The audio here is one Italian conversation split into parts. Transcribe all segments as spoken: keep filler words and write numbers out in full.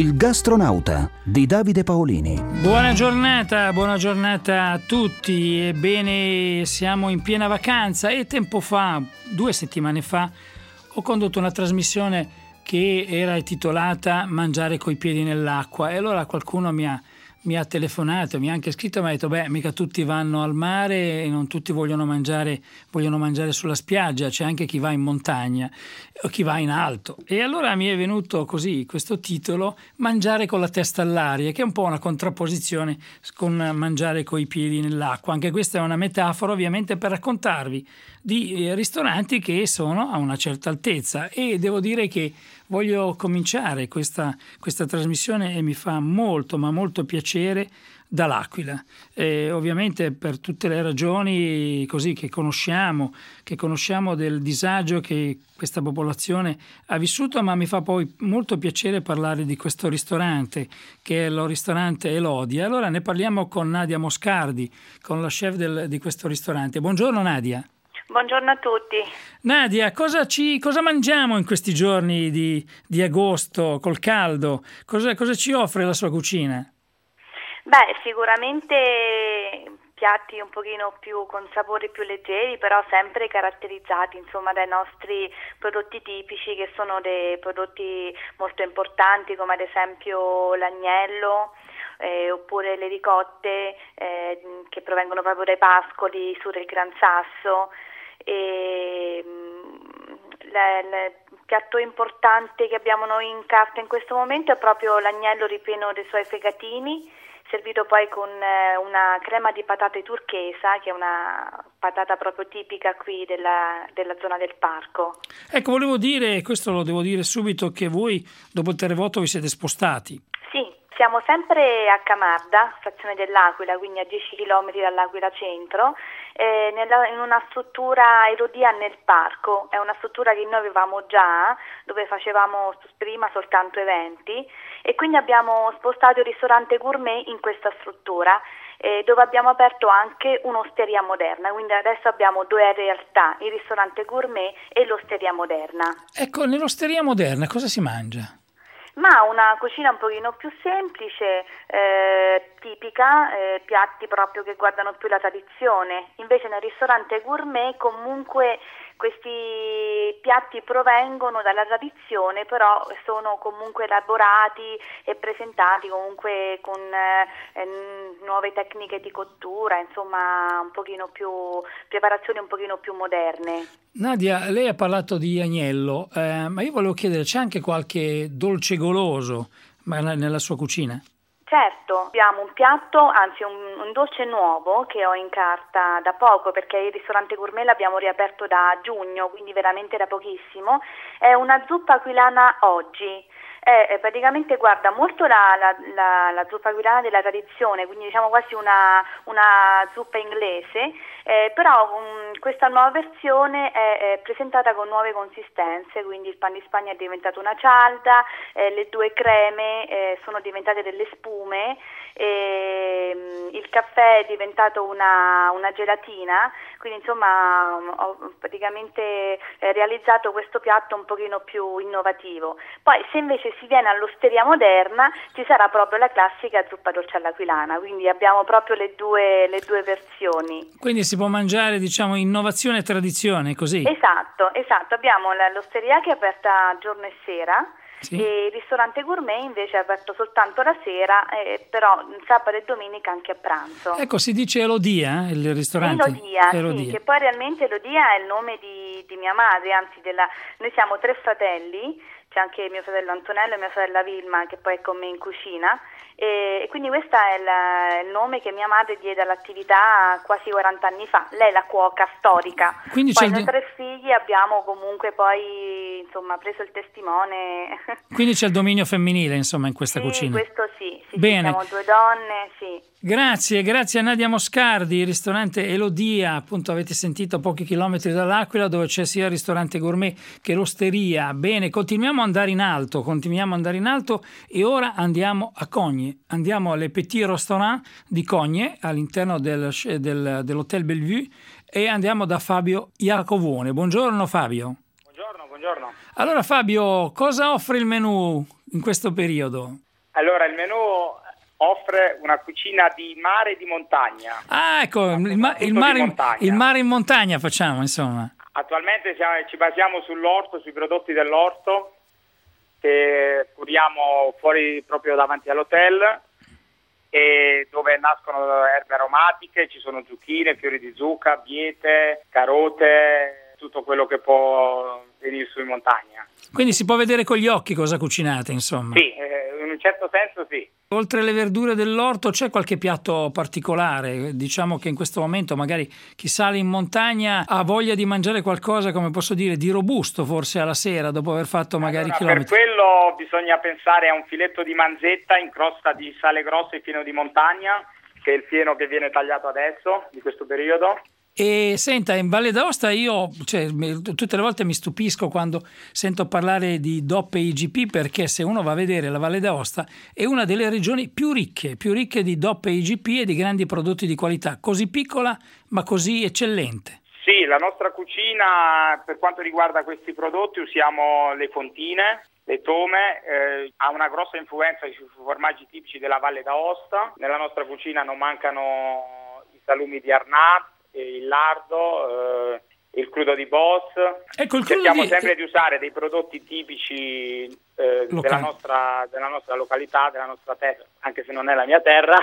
Il gastronauta di Davide Paolini. Buona giornata, buona giornata a tutti. Ebbene, siamo in piena vacanza e tempo fa, due settimane fa, ho condotto una trasmissione che era intitolata Mangiare coi piedi nell'acqua, e allora qualcuno mi ha, mi ha telefonato, mi ha anche scritto e mi ha detto: beh, mica tutti vanno al mare e non tutti vogliono mangiare, vogliono mangiare sulla spiaggia, c'è anche chi va in montagna o chi va in alto. E allora mi è venuto così questo titolo, Mangiare con la testa all'aria, che è un po' una contrapposizione con mangiare coi piedi nell'acqua. Anche questa è una metafora ovviamente per raccontarvi di ristoranti che sono a una certa altezza, e devo dire che voglio cominciare questa, questa trasmissione, e mi fa molto ma molto piacere, dall'Aquila, eh, ovviamente per tutte le ragioni così che conosciamo, che conosciamo del disagio che questa popolazione ha vissuto, ma mi fa poi molto piacere parlare di questo ristorante, che è il ristorante Elodia. Allora ne parliamo con Nadia Moscardi, con la chef del, di questo ristorante. Buongiorno Nadia. Buongiorno a tutti. Nadia, cosa, ci, cosa mangiamo in questi giorni di, di agosto col caldo? Cosa, cosa ci offre la sua cucina? Beh, sicuramente piatti un pochino più con sapori più leggeri, però sempre caratterizzati insomma dai nostri prodotti tipici, che sono dei prodotti molto importanti, come ad esempio l'agnello, eh, oppure le ricotte eh, che provengono proprio dai pascoli su del Gran Sasso. E il piatto importante che abbiamo noi in carta in questo momento è proprio l'agnello ripieno dei suoi fegatini, servito poi con una crema di patate turchesa, che è una patata proprio tipica qui della, della zona del parco. Ecco, volevo dire, questo lo devo dire subito, che voi dopo il terremoto vi siete spostati. Sì, siamo sempre a Camarda, frazione dell'Aquila, quindi a dieci chilometri dall'Aquila centro, eh, nella, in una struttura Elodia nel parco. È una struttura che noi avevamo già, dove facevamo prima soltanto eventi, e quindi abbiamo spostato il ristorante gourmet in questa struttura, eh, dove abbiamo aperto anche un'osteria moderna. Quindi adesso abbiamo due realtà, il ristorante gourmet e l'osteria moderna. Ecco, nell'osteria moderna cosa si mangia? Ma una cucina un pochino più semplice, eh, tipica, eh, piatti proprio che guardano più la tradizione. Invece nel ristorante gourmet comunque questi piatti provengono dalla tradizione, però sono comunque elaborati e presentati comunque con eh, nuove tecniche di cottura, insomma un pochino più, preparazioni un pochino più moderne. Nadia, lei ha parlato di agnello, eh, ma io volevo chiedere, c'è anche qualche dolce goloso nella sua cucina? Certo, abbiamo un piatto, anzi un, un dolce nuovo che ho in carta da poco, perché il ristorante gourmet l'abbiamo riaperto da giugno, quindi veramente da pochissimo. È una zuppa aquilana oggi. È praticamente, guarda, molto la, la, la, la zuppa aquilana della tradizione, quindi diciamo quasi una, una zuppa inglese, eh, però um, questa nuova versione è, è presentata con nuove consistenze, quindi il pan di Spagna è diventato una cialda, eh, le due creme eh, sono diventate delle spume, eh, il caffè è diventato una, una gelatina, quindi insomma ho praticamente eh, realizzato questo piatto un pochino più innovativo. Poi se invece si viene all'osteria moderna ci sarà proprio la classica zuppa dolce all'aquilana, quindi abbiamo proprio le due, le due versioni. Quindi si può mangiare, diciamo, innovazione e tradizione, così? Esatto, esatto. Abbiamo l'osteria che è aperta giorno e sera, sì. E il ristorante gourmet invece è aperto soltanto la sera, eh, però sabato e domenica anche a pranzo. Ecco, si dice Elodia, eh, il ristorante? Elodia, Elodia. Sì, che poi realmente Elodia è il nome di, di mia madre, anzi della, noi siamo tre fratelli, c'è anche mio fratello Antonello e mia sorella Vilma che poi è con me in cucina, e, e quindi questo è il, il nome che mia madre diede all'attività quasi quaranta anni fa. Lei è la cuoca storica. Quindi poi c'è noi il... tre figli abbiamo comunque poi insomma preso il testimone. Quindi c'è il dominio femminile insomma in questa sì, cucina. Questo sì, sì, Bene. Sì, siamo due donne, sì. Grazie, grazie a Nadia Moscardi, il ristorante Elodia, appunto avete sentito, a pochi chilometri dall'Aquila, dove c'è sia il ristorante gourmet che l'osteria. Bene, continuiamo ad andare in alto, continuiamo ad andare in alto e ora andiamo a Cogne, andiamo alle Petit Restaurant di Cogne, all'interno del, del, dell'Hotel Bellevue, e andiamo da Fabio Iacovone. Buongiorno Fabio. Buongiorno, buongiorno. Allora Fabio, cosa offre il menù in questo periodo? Allora, il menù offre una cucina di mare e di montagna. Ah, ecco, il, ma- il, mare, in, il mare in montagna facciamo, insomma. Attualmente siamo, ci basiamo sull'orto, sui prodotti dell'orto, che curiamo fuori proprio davanti all'hotel, e dove nascono erbe aromatiche, ci sono zucchine, fiori di zucca, biete, carote, tutto quello che può venire su in montagna. Quindi si può vedere con gli occhi cosa cucinate, insomma. Sì, eh, in un certo senso sì. Oltre alle verdure dell'orto c'è qualche piatto particolare? Diciamo che in questo momento magari chi sale in montagna ha voglia di mangiare qualcosa, come posso dire, di robusto forse alla sera dopo aver fatto magari allora, chilometri. Per quello bisogna pensare a un filetto di manzetta in crosta di sale grosso e fieno di montagna, che è il fieno che viene tagliato adesso, di questo periodo. E senta, in Valle d'Aosta io cioè, tutte le volte mi stupisco quando sento parlare di D O P e I G P, perché se uno va a vedere la Valle d'Aosta è una delle regioni più ricche, più ricche di D O P e I G P e di grandi prodotti di qualità, così piccola ma così eccellente. Sì, la nostra cucina per quanto riguarda questi prodotti usiamo le fontine, le tome, eh, ha una grossa influenza sui formaggi tipici della Valle d'Aosta. Nella nostra cucina non mancano i salumi di Arnat, il lardo, eh, il crudo di Boss. Ecco, il crudo cerchiamo di... sempre di usare dei prodotti tipici eh, della, nostra, della nostra località, della nostra terra, anche se non è la mia terra.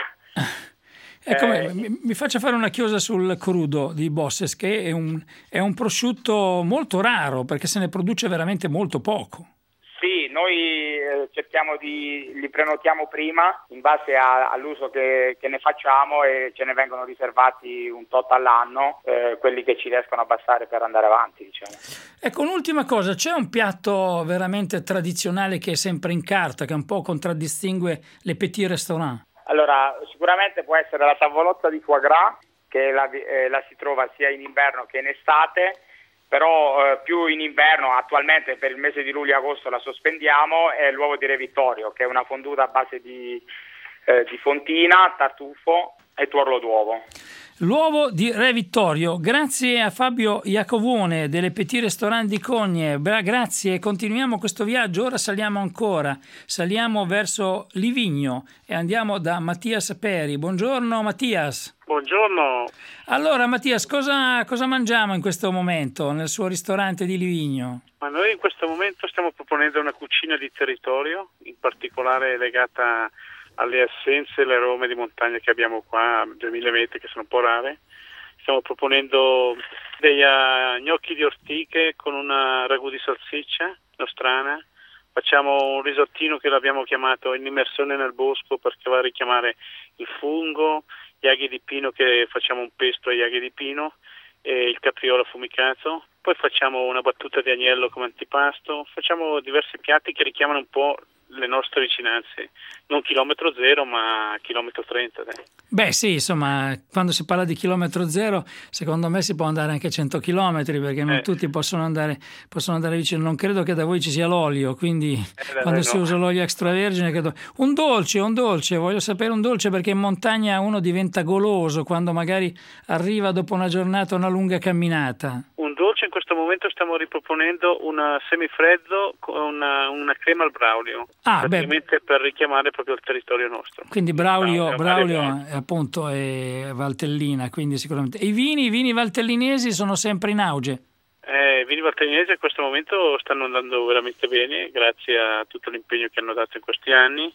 Ecco, eh, mi, mi faccia fare una chiosa sul crudo di Bosses, che è un, è un prosciutto molto raro perché se ne produce veramente molto poco. Sì, noi eh, cerchiamo di, li prenotiamo prima in base a, all'uso che, che ne facciamo, e ce ne vengono riservati un tot all'anno, eh, quelli che ci riescono a bastare per andare avanti, diciamo. Ecco, un'ultima cosa, c'è un piatto veramente tradizionale che è sempre in carta, che un po' contraddistingue le petit restaurant? Allora, sicuramente può essere la tavolozza di foie gras, che la, eh, la si trova sia in inverno che in estate. Però eh, più in inverno, attualmente per il mese di luglio e agosto la sospendiamo, è l'uovo di Re Vittorio, che è una fonduta a base di, eh, di fontina, tartufo e tuorlo d'uovo. L'uovo di Re Vittorio, grazie a Fabio Iacovone delle Petit Restaurant di Cogne, Bra- grazie, continuiamo questo viaggio, ora saliamo ancora, saliamo verso Livigno e andiamo da Mattias Peri. Buongiorno Mattias. Buongiorno. Allora Mattias, cosa, cosa mangiamo in questo momento nel suo ristorante di Livigno? Ma noi in questo momento stiamo proponendo una cucina di territorio, in particolare legata alle essenze e le arome di montagna che abbiamo qua a duemila metri, che sono un po' rare. Stiamo proponendo dei uh, gnocchi di ortiche con una ragù di salsiccia nostrana. Facciamo un risottino che l'abbiamo chiamato in immersione nel bosco, perché va a richiamare il fungo, gli aghi di pino, che facciamo un pesto agli aghi di pino, e il capriolo affumicato. Poi facciamo una battuta di agnello come antipasto. Facciamo diversi piatti che richiamano un po' le nostre vicinanze, non chilometro zero ma chilometro trenta. Dai. Beh sì, insomma, quando si parla di chilometro zero secondo me si può andare anche a cento chilometri, perché non eh. tutti possono andare, possono andare vicino. Non credo che da voi ci sia l'olio, quindi eh, quando no. si usa l'olio extravergine credo... un dolce, un dolce, voglio sapere un dolce, perché in montagna uno diventa goloso quando magari arriva dopo una giornata, una lunga camminata. Un dolce, in questo momento stiamo riproponendo un semifreddo con una, una crema al braulio, ah, praticamente beh. per richiamare proprio il territorio nostro. Quindi braulio, braulio, braulio è, appunto è valtellina, quindi sicuramente. E i vini, i vini valtellinesi sono sempre in auge? Eh, I vini valtellinesi in questo momento stanno andando veramente bene, grazie a tutto l'impegno che hanno dato in questi anni.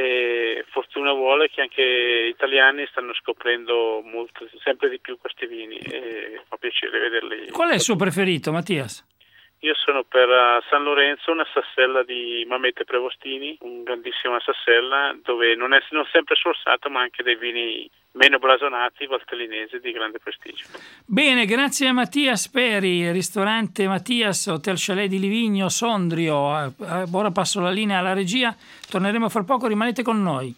E fortuna vuole che anche gli italiani stanno scoprendo molto, sempre di più questi vini, e fa piacere vederli. Qual è il suo preferito, Mattias? Io sono per uh, San Lorenzo, una sassella di Mamete Prevostini, una grandissima sassella dove non è non sempre sorsato, ma anche dei vini meno blasonati, valtellinesi, di grande prestigio. Bene, grazie a Mattias Peri, ristorante Mattias, Hotel Chalet di Livigno, Sondrio. Ora passo la linea alla regia, torneremo fra poco, rimanete con noi.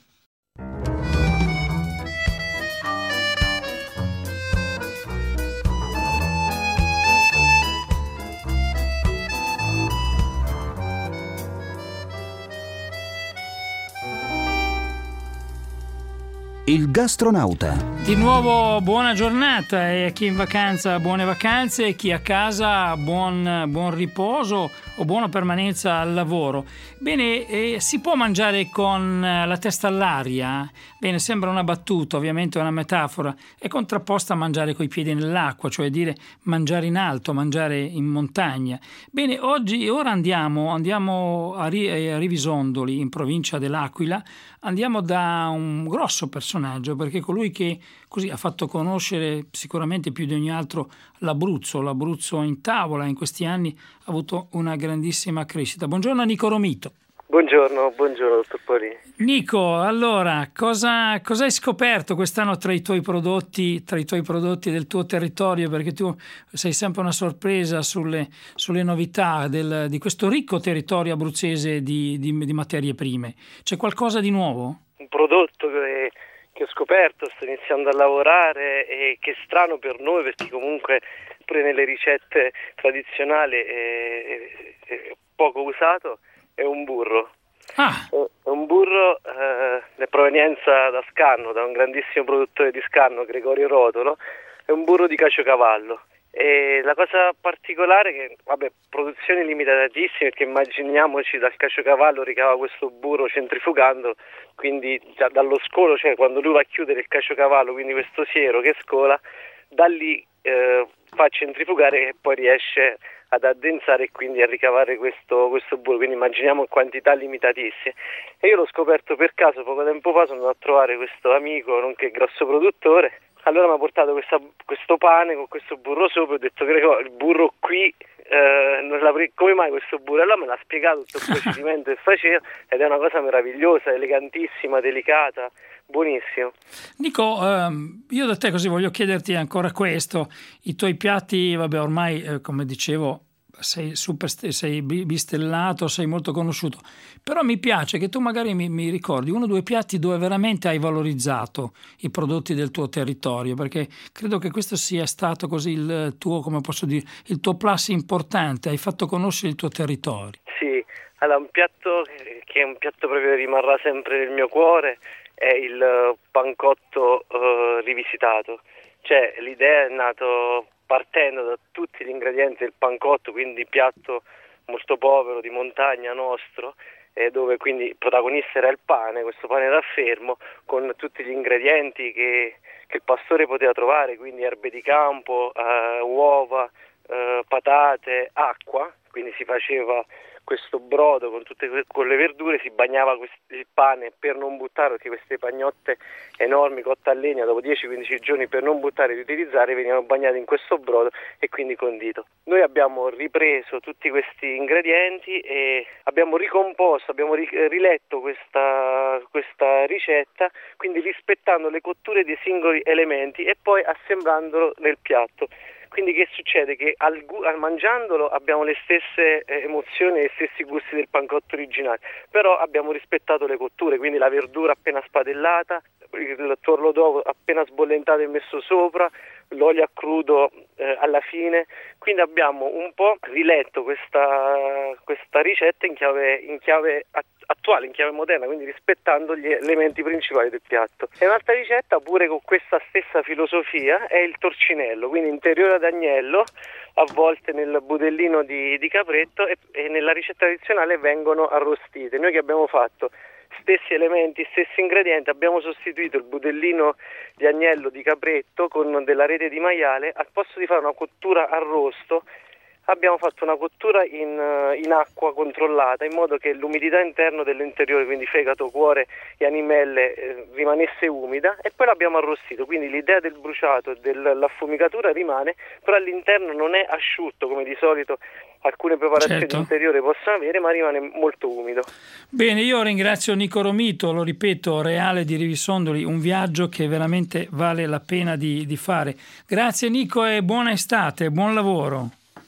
Il gastronauta. Di nuovo buona giornata e a chi è in vacanza buone vacanze e chi a casa buon, buon riposo o buona permanenza al lavoro. Bene, eh, si può mangiare con la testa all'aria? Bene, sembra una battuta, ovviamente è una metafora, è contrapposta a mangiare coi piedi nell'acqua, cioè dire mangiare in alto, mangiare in montagna. Bene, oggi, ora andiamo, andiamo a, a Rivisondoli, in provincia dell'Aquila, andiamo da un grosso personaggio, perché colui che così ha fatto conoscere sicuramente più di ogni altro l'Abruzzo, l'Abruzzo in tavola in questi anni ha avuto una grandissima crescita. Buongiorno a Nico Romito. Buongiorno, buongiorno dottor Paolini. Nico, allora, cosa, cosa hai scoperto quest'anno tra i tuoi prodotti, tra i tuoi prodotti del tuo territorio? Perché tu sei sempre una sorpresa sulle, sulle novità del, di questo ricco territorio abruzzese di, di, di materie prime. C'è qualcosa di nuovo? Un prodotto che, che ho scoperto, sto iniziando a lavorare e che è strano per noi perché comunque pure nelle ricette tradizionali è, è, è poco usato. È un burro. Ah. È un burro eh, di provenienza da Scanno, da un grandissimo produttore di Scanno, Gregorio Rotolo. È un burro di caciocavallo. E la cosa particolare è che, vabbè, produzioni limitatissime, perché immaginiamoci dal caciocavallo ricava questo burro centrifugando, quindi già dallo scolo, cioè quando lui va a chiudere il caciocavallo, quindi questo siero che scola, da lì eh, fa centrifugare e poi riesce ad addensare e quindi a ricavare questo, questo burro, quindi immaginiamo quantità limitatissime. E io l'ho scoperto per caso poco tempo fa, sono andato a trovare questo amico, nonché grosso produttore, allora mi ha portato questa, questo pane con questo burro sopra, ho detto Gregorio, il burro qui, eh, non l'avrei, come mai questo burro? Allora me l'ha spiegato tutto il procedimento che faceva ed è una cosa meravigliosa, elegantissima, delicata, buonissimo. Nico, ehm, io da te così voglio chiederti ancora questo, i tuoi piatti, vabbè ormai eh, come dicevo sei super, sei bistellato, sei molto conosciuto, però mi piace che tu magari mi, mi ricordi uno o due piatti dove veramente hai valorizzato i prodotti del tuo territorio, perché credo che questo sia stato così il tuo, come posso dire, il tuo plus importante, hai fatto conoscere il tuo territorio. Sì, allora un piatto che è un piatto proprio che rimarrà sempre nel mio cuore è il pancotto uh, rivisitato, cioè l'idea è nato partendo da tutti gli ingredienti del pancotto, quindi piatto molto povero di montagna nostro, eh, dove quindi il protagonista era il pane, questo pane raffermo con tutti gli ingredienti che, che il pastore poteva trovare, quindi erbe di campo, eh, uova, eh, patate, acqua, quindi si faceva questo brodo con tutte con le verdure, si bagnava quest- il pane per non buttare, perché queste pagnotte enormi cotte a legna dopo dieci quindici giorni per non buttare e riutilizzare venivano bagnate in questo brodo e quindi condito. Noi abbiamo ripreso tutti questi ingredienti e abbiamo ricomposto, abbiamo ri- riletto questa, questa ricetta, quindi rispettando le cotture dei singoli elementi e poi assemblandolo nel piatto. Quindi che succede? Che al, al mangiandolo abbiamo le stesse eh, emozioni e gli stessi gusti del pancotto originale, però abbiamo rispettato le cotture, quindi la verdura appena spadellata, il tuorlo d'uovo appena sbollentato e messo sopra, l'olio a crudo eh, alla fine, quindi abbiamo un po' riletto questa, questa ricetta in chiave, in chiave attuale, in chiave moderna, quindi rispettando gli elementi principali del piatto. E un'altra ricetta pure con questa stessa filosofia è il torcinello, quindi interiore d'agnello avvolte nel budellino di, di capretto e, e nella ricetta tradizionale vengono arrostite. Noi che abbiamo fatto? Stessi elementi, stessi ingredienti, abbiamo sostituito il budellino di agnello di capretto con della rete di maiale, al posto di fare una cottura a rosto abbiamo fatto una cottura in, in acqua controllata in modo che l'umidità interna dell'interiore, quindi fegato, cuore e animelle, eh, rimanesse umida e poi l'abbiamo arrostito, quindi l'idea del bruciato e dell'affumicatura rimane, però all'interno non è asciutto come di solito alcune preparazioni certo. interiore possono avere, ma rimane molto umido. Bene, io ringrazio Nico Romito, lo ripeto, Reale di Rivisondoli, un viaggio che veramente vale la pena di, di fare. Grazie Nico e buona estate, buon lavoro.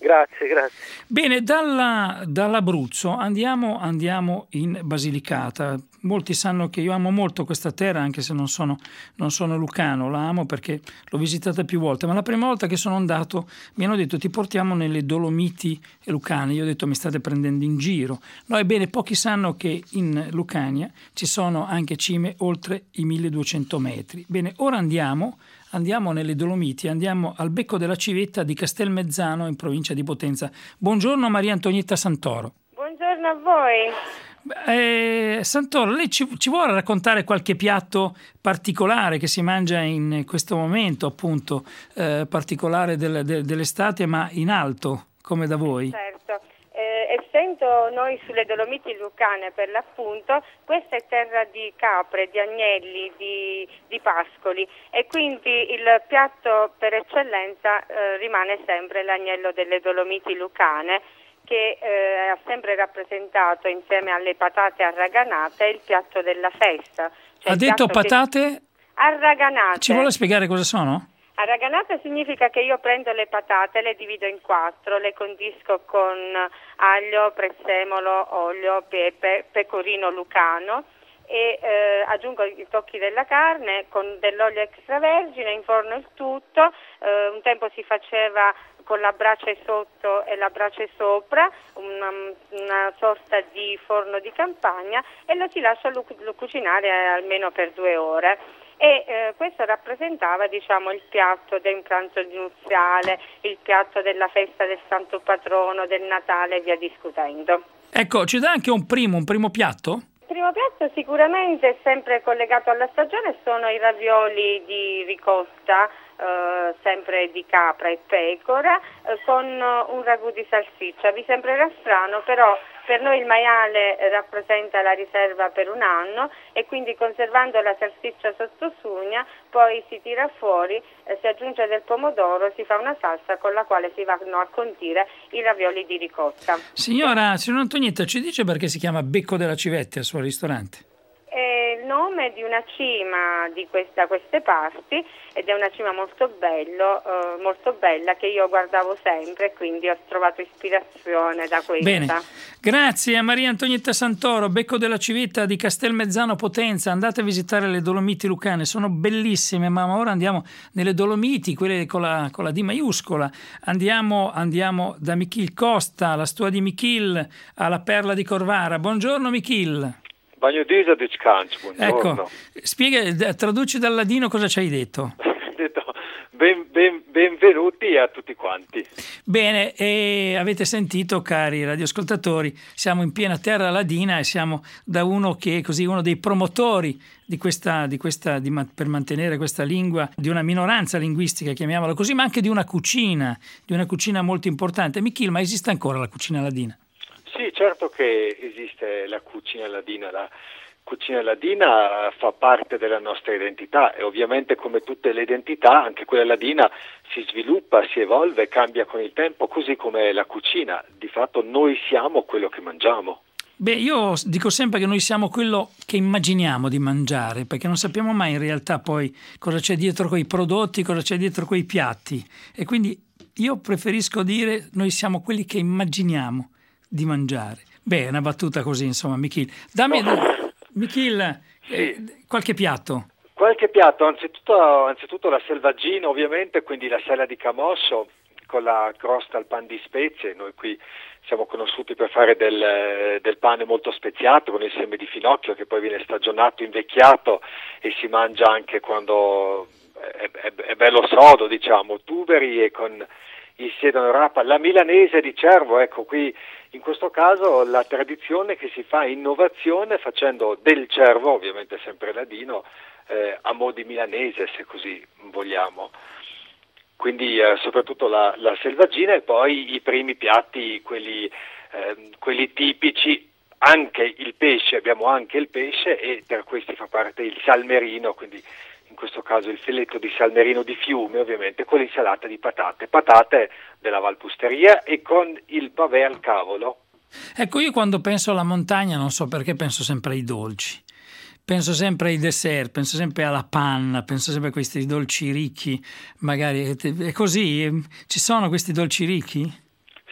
Grazie, grazie. Bene, dalla, dall'Abruzzo andiamo, andiamo in Basilicata. Molti sanno che io amo molto questa terra, anche se non sono, non sono lucano, la amo perché l'ho visitata più volte, ma la prima volta che sono andato mi hanno detto ti portiamo nelle Dolomiti lucane. Io ho detto mi state prendendo in giro. No, ebbene, pochi sanno che in Lucania ci sono anche cime oltre i milleduecento metri. Bene, ora andiamo Andiamo nelle Dolomiti, andiamo al Becco della Civetta di Castelmezzano in provincia di Potenza. Buongiorno Maria Antonietta Santoro. Buongiorno a voi. Eh, Santoro, lei ci, ci vuole raccontare qualche piatto particolare che si mangia in questo momento, appunto, eh, particolare del, de, dell'estate, ma in alto, come da voi? Certo. Eh, essendo noi sulle Dolomiti lucane per l'appunto, questa è terra di capre, di agnelli, di, di pascoli e quindi il piatto per eccellenza eh, rimane sempre l'agnello delle Dolomiti lucane, che eh, ha sempre rappresentato insieme alle patate arraganate il piatto della festa. Cioè ha detto patate? Che... arraganate. Ci vuole spiegare cosa sono? Arraganata significa che io prendo le patate, le divido in quattro, le condisco con aglio, prezzemolo, olio, pepe, pecorino lucano e eh, aggiungo i tocchi della carne con dell'olio extravergine, inforno il tutto. Eh, un tempo si faceva con la brace sotto e la brace sopra, una, una sorta di forno di campagna, e lo si lascia lu- lu- cucinare almeno per due ore. E eh, questo rappresentava, diciamo, il piatto del pranzo nuziale, il piatto della festa del santo patrono, del Natale e via discutendo. Ecco, ci dà anche un primo, un primo piatto? Il primo piatto sicuramente sempre collegato alla stagione sono i ravioli di ricotta, eh, sempre di capra e pecora, eh, con un ragù di salsiccia. Vi sembrerà strano, però per noi il maiale rappresenta la riserva per un anno e quindi conservando la salsiccia sotto sugna poi si tira fuori, eh, si aggiunge del pomodoro, si fa una salsa con la quale si vanno a condire i ravioli di ricotta. Signora, signora Antonietta, ci dice perché si chiama Becco della Civetta il suo ristorante? È il nome di una cima di questa, da queste parti, ed è una cima molto bello, eh, molto bella, che io guardavo sempre, quindi ho trovato ispirazione da questa. Bene, grazie a Maria Antonietta Santoro, Becco della Civetta di Castelmezzano Potenza. Andate a visitare le Dolomiti lucane, sono bellissime, ma ora andiamo nelle Dolomiti, quelle con la, con la D maiuscola. Andiamo, andiamo da Michil Costa, la stua di Michil, alla Perla di Corvara. Buongiorno Michil. Bagno d'Isa di Scanci, buongiorno. Ecco, spiega, traduci dal ladino cosa ci hai detto. detto ben, ben, benvenuti a tutti quanti. Bene, e avete sentito, cari radioascoltatori, siamo in piena terra ladina e siamo da uno che è così uno dei promotori di questa, di questa di, per mantenere questa lingua, di una minoranza linguistica, chiamiamola così, ma anche di una cucina, di una cucina molto importante. Michil, ma esiste ancora la cucina ladina? Sì, certo che esiste la cucina ladina. La cucina ladina fa parte della nostra identità e ovviamente, come tutte le identità, anche quella ladina si sviluppa, si evolve, cambia con il tempo, così come la cucina. Di fatto noi siamo quello che mangiamo. Beh, io dico sempre che noi siamo quello che immaginiamo di mangiare, perché non sappiamo mai in realtà poi cosa c'è dietro quei prodotti, cosa c'è dietro quei piatti, e quindi io preferisco dire noi siamo quelli che immaginiamo di mangiare. Beh, una battuta così, insomma, Michil. Dammi, no. Michil, sì. eh, qualche piatto. Qualche piatto, anzitutto, anzitutto la selvaggina, ovviamente, quindi la sella di Camosso con la crosta al pan di spezie. Noi qui siamo conosciuti per fare del, del pane molto speziato con il seme di finocchio, che poi viene stagionato, invecchiato e si mangia anche quando è, è, è bello sodo, diciamo, tuberi e con il sedano rapa. La milanese di cervo, ecco, qui in questo caso la tradizione che si fa innovazione facendo del cervo, ovviamente sempre ladino, eh, a mo' di milanese, se così vogliamo. Quindi eh, soprattutto la, la selvaggina e poi i primi piatti, quelli, eh, quelli tipici, anche il pesce, abbiamo anche il pesce e per questi fa parte il salmerino, quindi in questo caso il filetto di salmerino di fiume, ovviamente con l'insalata di patate, patate della Valpusteria e con il pavè al cavolo. Ecco, io quando penso alla montagna non so perché penso sempre ai dolci, penso sempre ai dessert, penso sempre alla panna, penso sempre a questi dolci ricchi, magari è così, ci sono questi dolci ricchi?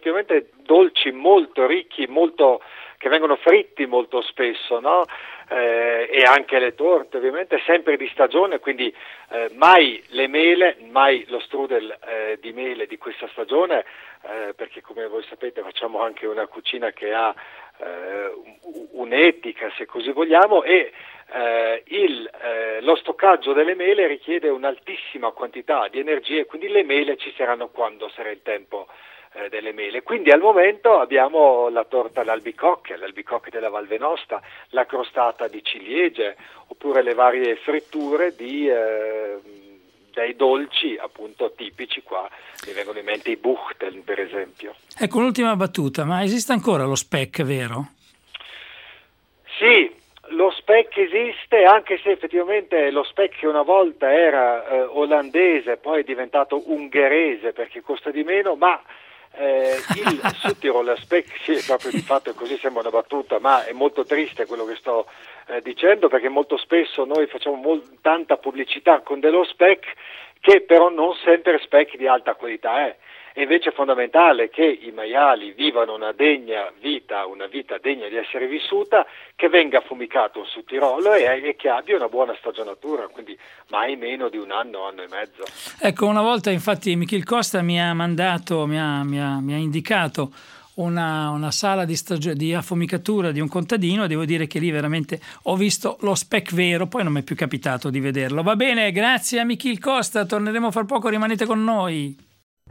effettivamente dolci molto ricchi, molto che vengono fritti molto spesso, no? Eh, e anche le torte ovviamente sempre di stagione, quindi eh, mai le mele, mai lo strudel eh, di mele di questa stagione, eh, perché come voi sapete facciamo anche una cucina che ha eh, un'etica, se così vogliamo, e eh, il, eh, lo stoccaggio delle mele richiede un'altissima quantità di energie, quindi le mele ci saranno quando sarà il tempo delle mele. Quindi al momento abbiamo la torta all'albicocche, l'albicocche della Val Venosta, la crostata di ciliegie, oppure le varie fritture di eh, dei dolci appunto tipici qua. Mi vengono in mente i Buchteln, per esempio. Ecco, un'ultima battuta, ma esiste ancora lo speck, vero? Sì, lo speck esiste, anche se effettivamente lo speck che una volta era eh, olandese, poi è diventato ungherese perché costa di meno, ma Eh, il Südtiroler Speck, sì, proprio di fatto è così, sembra una battuta, ma è molto triste quello che sto eh, dicendo, perché molto spesso noi facciamo molt- tanta pubblicità con dello speck che però non sempre speck di alta qualità è. E invece è fondamentale che i maiali vivano una degna vita, una vita degna di essere vissuta, che venga affumicato su Tirolo e, e che abbia una buona stagionatura, quindi mai meno di un anno, anno e mezzo. Ecco, una volta infatti Michil Costa mi ha mandato, mi ha, mi ha, mi ha indicato una, una sala di, stagio- di affumicatura di un contadino, devo dire che lì veramente ho visto lo speck vero, poi non mi è più capitato di vederlo. Va bene, grazie a Michil Costa, torneremo fra poco, rimanete con noi.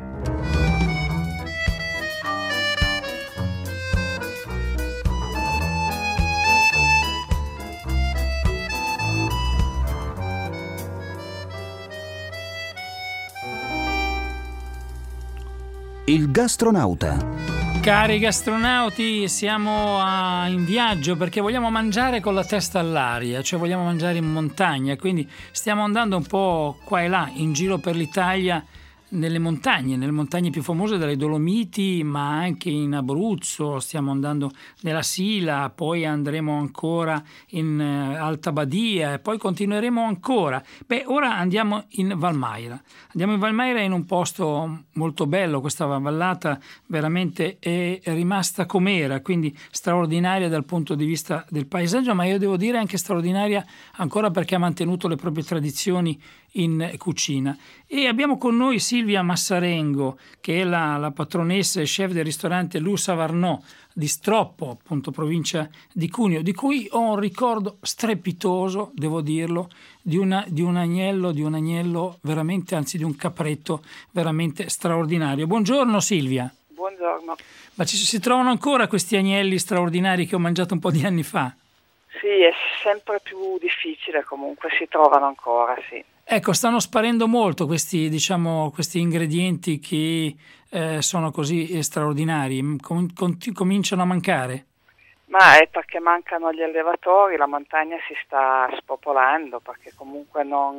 Il gastronauta. Cari gastronauti, siamo a, in viaggio perché vogliamo mangiare con la testa all'aria, cioè vogliamo mangiare in montagna, quindi stiamo andando un po' qua e là in giro per l'Italia, nelle montagne, nelle montagne più famose dalle Dolomiti, ma anche in Abruzzo, stiamo andando nella Sila, poi andremo ancora in Alta Badia e poi continueremo ancora. Beh, ora andiamo in Valmaira. Andiamo in Valmaira in un posto molto bello, questa vallata veramente è rimasta com'era, quindi straordinaria dal punto di vista del paesaggio, ma io devo dire anche straordinaria ancora perché ha mantenuto le proprie tradizioni in cucina. E abbiamo con noi Silvia Massarengo, che è la, la patronessa e chef del ristorante Lou Savarnò di Stroppo, appunto provincia di Cuneo, di cui ho un ricordo strepitoso, devo dirlo, di, una, di un agnello, di un agnello veramente, anzi di un capretto veramente straordinario. Buongiorno Silvia. Buongiorno. Ma ci si trovano ancora questi agnelli straordinari che ho mangiato un po' di anni fa? Sì, è sempre più difficile, comunque si trovano ancora, sì. Ecco, stanno sparendo molto questi, diciamo, questi ingredienti che eh, sono così straordinari, Com- com- cominciano a mancare? Ma è perché mancano gli allevatori, la montagna si sta spopolando, perché comunque non,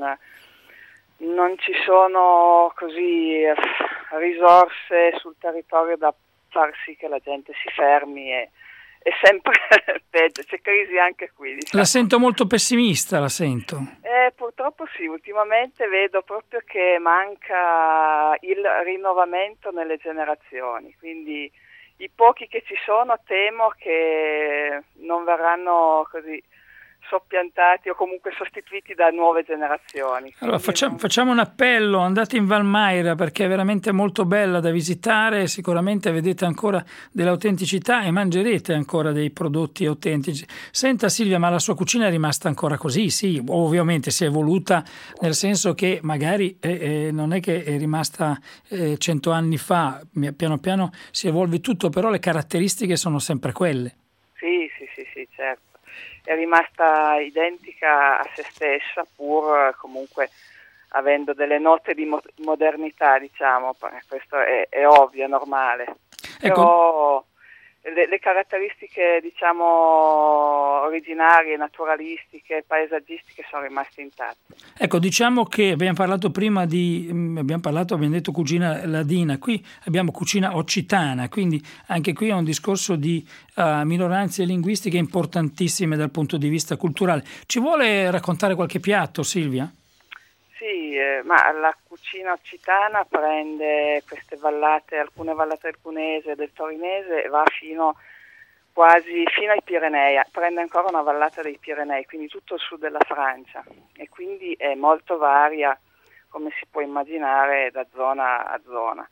non ci sono così risorse sul territorio da far sì che la gente si fermi e è sempre peggio, c'è crisi anche qui. Diciamo. La sento molto pessimista, la sento. Eh, purtroppo sì, ultimamente vedo proprio che manca il rinnovamento nelle generazioni, quindi i pochi che ci sono temo che non verranno così soppiantati o comunque sostituiti da nuove generazioni. Allora facciamo, facciamo un appello, andate in Valmaira perché è veramente molto bella da visitare, sicuramente vedete ancora dell'autenticità e mangerete ancora dei prodotti autentici. Senta Silvia, ma la sua cucina è rimasta ancora così? Sì, ovviamente si è evoluta, nel senso che magari eh, eh, non è che è rimasta eh, cento anni fa, piano piano si evolve tutto, però le caratteristiche sono sempre quelle. Sì, sì, sì, sì, certo. È rimasta identica a se stessa, pur comunque avendo delle note di mo- modernità, diciamo, questo è, è ovvio, è normale. Ecco. Però le, le caratteristiche, diciamo, originarie, naturalistiche, paesaggistiche sono rimaste intatte. Ecco, diciamo che abbiamo parlato prima di, abbiamo parlato, abbiamo detto cucina ladina, qui abbiamo cucina occitana, quindi anche qui è un discorso di uh, minoranze linguistiche importantissime dal punto di vista culturale. Ci vuole raccontare qualche piatto, Silvia? Sì, eh, ma la cucina occitana prende queste vallate, alcune vallate del Cunese e del Torinese, e va fino quasi fino ai Pirenei, prende ancora una vallata dei Pirenei, quindi tutto il sud della Francia, e quindi è molto varia, come si può immaginare, da zona a zona.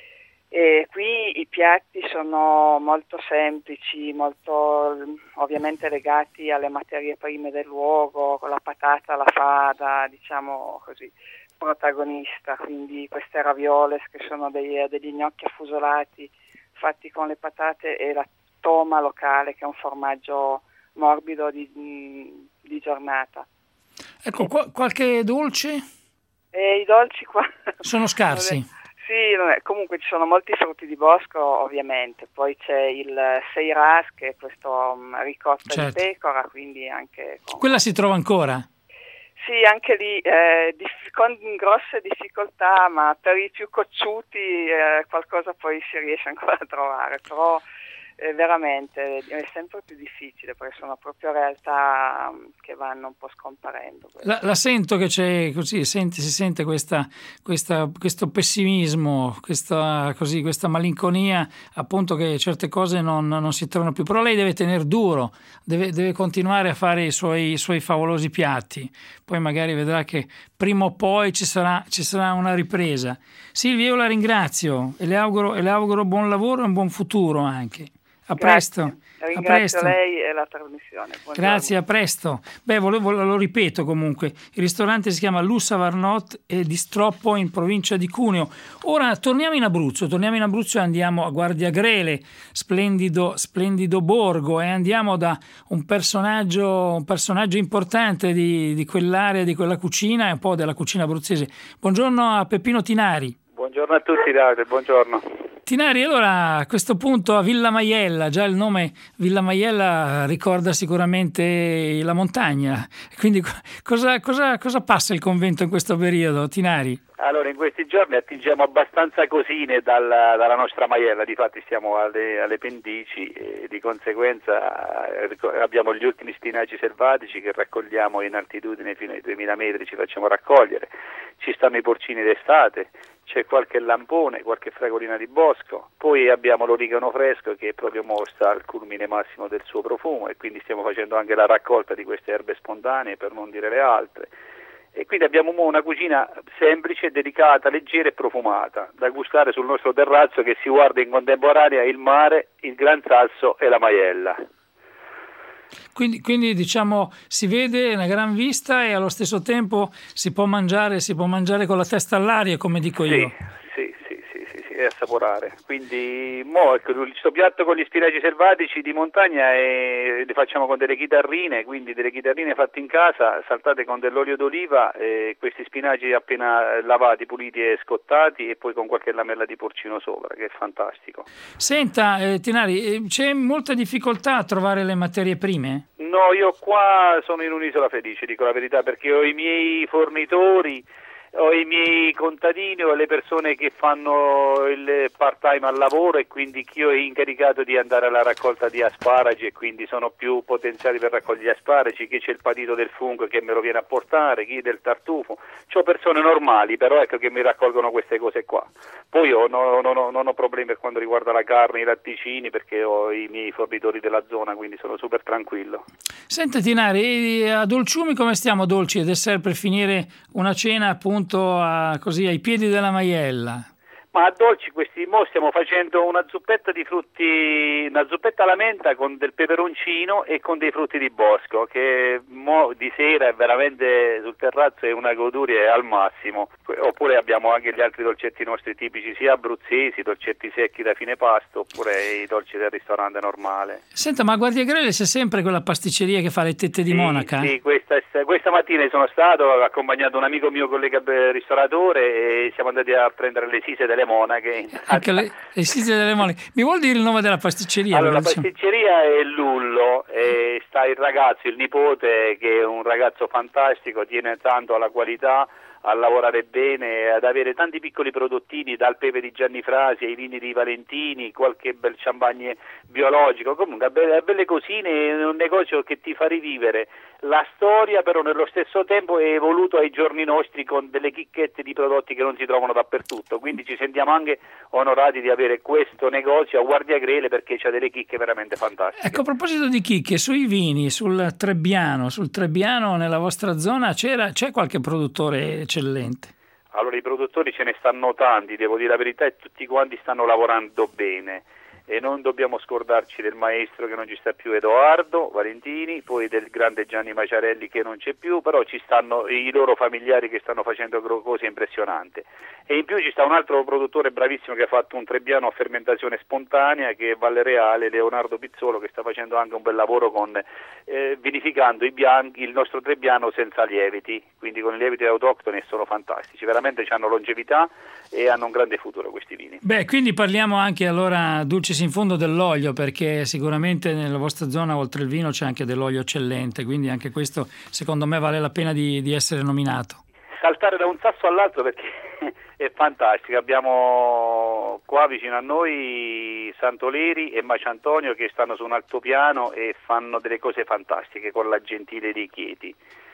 E qui i piatti sono molto semplici, molto ovviamente legati alle materie prime del luogo, con la patata la fa da, diciamo così, protagonista, quindi queste ravioles che sono dei, degli gnocchi affusolati fatti con le patate, e la toma locale, che è un formaggio morbido di, di giornata. Ecco, qua, qualche dolce? E i dolci qua sono scarsi. Sì, comunque ci sono molti frutti di bosco, ovviamente, poi c'è il seiras, che è questo um, ricotta certo. di pecora, quindi anche... Con... Quella si trova ancora? Sì, anche lì eh, dif- con grosse difficoltà, ma per i più cocciuti eh, qualcosa poi si riesce ancora a trovare, però eh, veramente è sempre più difficile, perché sono proprio realtà um, che vanno un po' scomparendo. La, la sento che c'è così, senti, si sente questa, questa, questo pessimismo, questa, così, questa malinconia, appunto, che certe cose non, non si trovano più, però lei deve tenere duro, deve, deve continuare a fare i suoi, i suoi favolosi piatti, poi magari vedrà che prima o poi ci sarà, ci sarà una ripresa. Silvia, io la ringrazio e le auguro, e le auguro buon lavoro e un buon futuro anche. A presto. Grazie. Ringrazio a presto. lei e la trasmissione. Buongiorno. Grazie, a presto. Beh, volevo, lo ripeto comunque, il ristorante si chiama Lussa Varnot e di Stroppo, in provincia di Cuneo. Ora torniamo in Abruzzo, torniamo in Abruzzo e andiamo a Guardiagrele, splendido, splendido borgo, e andiamo da un personaggio, un personaggio importante di, di quell'area, di quella cucina e un po' della cucina abruzzese. Buongiorno a Peppino Tinari. Buongiorno a tutti, Davide, buongiorno. Tinari, allora a questo punto a Villa Maiella, già il nome Villa Maiella ricorda sicuramente la montagna, quindi cosa, cosa, cosa passa il convento in questo periodo, Tinari? Allora, in questi giorni attingiamo abbastanza cosine dalla, dalla nostra Maiella, difatti stiamo alle, alle pendici e di conseguenza eh, abbiamo gli ultimi spinaci selvatici che raccogliamo in altitudine fino ai duemila metri, ci facciamo raccogliere, ci stanno i porcini d'estate, c'è qualche lampone, qualche fragolina di bosco, poi abbiamo l'origano fresco che proprio mostra al culmine massimo del suo profumo, e quindi stiamo facendo anche la raccolta di queste erbe spontanee, per non dire le altre. E quindi abbiamo una cucina semplice, delicata, leggera e profumata, da gustare sul nostro terrazzo, che si guarda in contemporanea il mare, il Gran Sasso e la Maiella. Quindi, quindi diciamo si vede una gran vista e allo stesso tempo si può mangiare, si può mangiare con la testa all'aria, come dico sì, io. Sì, sì, sì, sì, sì, e assaporare. Quindi mo, ecco, questo piatto con gli spinaci selvatici di montagna e li facciamo con delle chitarrine, quindi delle chitarrine fatte in casa, saltate con dell'olio d'oliva, e questi spinaci appena lavati, puliti e scottati, e poi con qualche lamella di porcino sopra, che è fantastico. Senta, eh, Tinari, c'è molta difficoltà a trovare le materie prime? No, io qua sono in un'isola felice, dico la verità, perché ho i miei fornitori, ho i miei contadini, ho le persone che fanno il part time al lavoro, e quindi chi ho incaricato di andare alla raccolta di asparagi, e quindi sono più potenziali per raccogliere asparagi, chi c'è il patito del fungo che me lo viene a portare, chi del tartufo. C'ho persone normali, però ecco, che mi raccolgono queste cose qua. Poi io no, no, no, non ho problemi per quanto riguarda la carne, i latticini, perché ho i miei fornitori della zona, quindi sono super tranquillo. Senta Tinari, a dolciumi come stiamo, dolci e dessert, per finire una cena appunto a, così ai piedi della Maiella? Ma a dolci questi mo stiamo facendo una zuppetta di frutti, una zuppetta alla menta con del peperoncino e con dei frutti di bosco, che mo di sera è veramente sul terrazzo è una goduria al massimo. Oppure abbiamo anche gli altri dolcetti nostri tipici, sia abruzzesi, dolcetti secchi da fine pasto, oppure i dolci del ristorante normale. Senta, ma a Guardiagrele c'è sempre quella pasticceria che fa le tette di sì, monaca? Sì, questa, questa mattina sono stato, ho accompagnato un amico mio collega ristoratore, e siamo andati a prendere le sise delle monache. Anche le, le sise delle monache. Mi vuol dire il nome della pasticceria? Allora, la pasticceria è Lullo, e sta il ragazzo, il nipote, che è un ragazzo fantastico, tiene tanto alla qualità, a lavorare bene, ad avere tanti piccoli prodottini, dal pepe di Gianni Frasi ai vini di Valentini, qualche bel champagne biologico, comunque belle, belle cosine, un negozio che ti fa rivivere la storia, però nello stesso tempo è evoluto ai giorni nostri con delle chicchette di prodotti che non si trovano dappertutto, quindi ci sentiamo anche onorati di avere questo negozio a Guardia Grele perché c'ha delle chicche veramente fantastiche. Ecco, a proposito di chicche, sui vini, sul Trebbiano, sul Trebbiano nella vostra zona c'era, c'è qualche produttore eccellente? Allora, i produttori ce ne stanno tanti, devo dire la verità, e tutti quanti stanno lavorando bene. E non dobbiamo scordarci del maestro che non ci sta più, Edoardo Valentini, poi del grande Gianni Maciarelli che non c'è più, però ci stanno i loro familiari che stanno facendo cose impressionanti. E in più ci sta un altro produttore bravissimo che ha fatto un Trebbiano a fermentazione spontanea, che è Valle Reale, Leonardo Pizzolo, che sta facendo anche un bel lavoro con eh, vinificando i bianchi, il nostro Trebbiano senza lieviti, quindi con i lieviti autoctoni, e sono fantastici, veramente hanno longevità e hanno un grande futuro questi vini. Beh, quindi parliamo anche allora, Dulcis in fondo, dell'olio, perché sicuramente nella vostra zona oltre il vino c'è anche dell'olio eccellente, quindi anche questo secondo me vale la pena di, di essere nominato. Saltare da un sasso all'altro perché è fantastico, abbiamo qua vicino a noi Santoleri e Maciantonio che stanno su un altopiano e fanno delle cose fantastiche con la Gentile dei Chieti.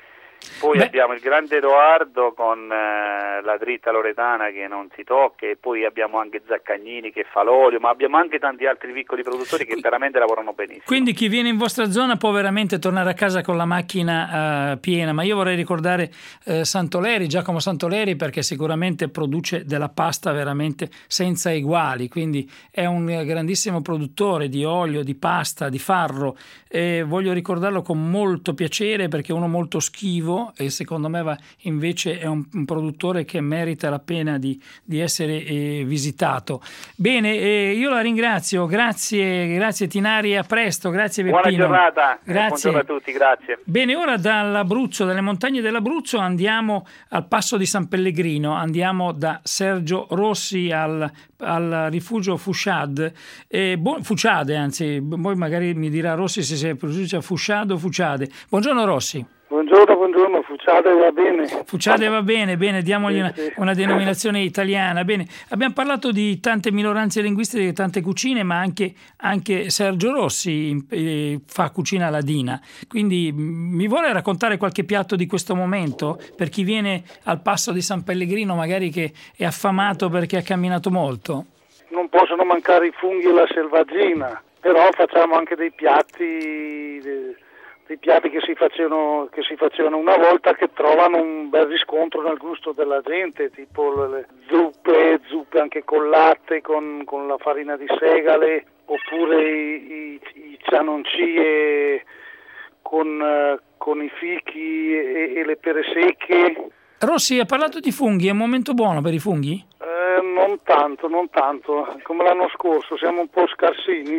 Poi Beh. abbiamo il grande Edoardo con eh, la dritta loretana che non si tocca, e poi abbiamo anche Zaccagnini che fa l'olio, ma abbiamo anche tanti altri piccoli produttori che veramente lavorano benissimo. Quindi chi viene in vostra zona può veramente tornare a casa con la macchina uh, piena, ma io vorrei ricordare uh, Santoleri, Giacomo Santoleri, perché sicuramente produce della pasta veramente senza eguali, quindi è un grandissimo produttore di olio, di pasta, di farro, e voglio ricordarlo con molto piacere perché è uno molto schivo e secondo me va, invece è un, un produttore che merita la pena di, di essere eh, visitato. Bene, eh, io la ringrazio, grazie, grazie Tinari, a presto, grazie Peppino. Buona giornata, grazie. Buongiorno a tutti, grazie. Bene, ora dall'Abruzzo, dalle montagne dell'Abruzzo andiamo al Passo di San Pellegrino, andiamo da Sergio Rossi al, al rifugio Fouchade, eh, bu- Fouchade anzi, poi magari mi dirà Rossi se si pronuncia Fouchade o Fouchade. Buongiorno Rossi. Buongiorno, buongiorno, Fouchade va bene. Fouchade va bene, bene, diamogli una, una denominazione italiana. Bene, abbiamo parlato di tante minoranze linguistiche, tante cucine, ma anche, anche Sergio Rossi eh, fa cucina ladina. Quindi mi vuole raccontare qualche piatto di questo momento per chi viene al Passo di San Pellegrino, magari che è affamato perché ha camminato molto? Non possono mancare i funghi e la selvaggina, però facciamo anche dei piatti... De... dei piatti che si facevano che si facevano una volta, che trovano un bel riscontro nel gusto della gente, tipo le zuppe, zuppe anche con latte, con, con la farina di segale, oppure i, i, i cianoncie con, con i fichi e, e le pere secche. Rossi ha parlato di funghi, è un momento buono per i funghi? Eh, non tanto, non tanto, come l'anno scorso, siamo un po' scarsini,